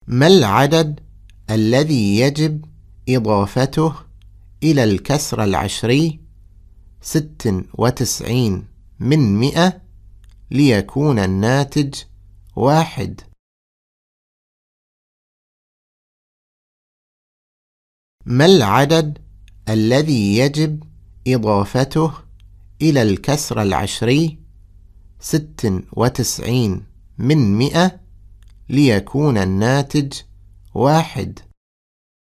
ما العدد الذي يجب إضافته إلى الكسر العشري 96 من 100 ليكون الناتج 1؟ ما العدد الذي يجب إضافته إلى الكسر العشري 96 من 100 ليكون الناتج 1؟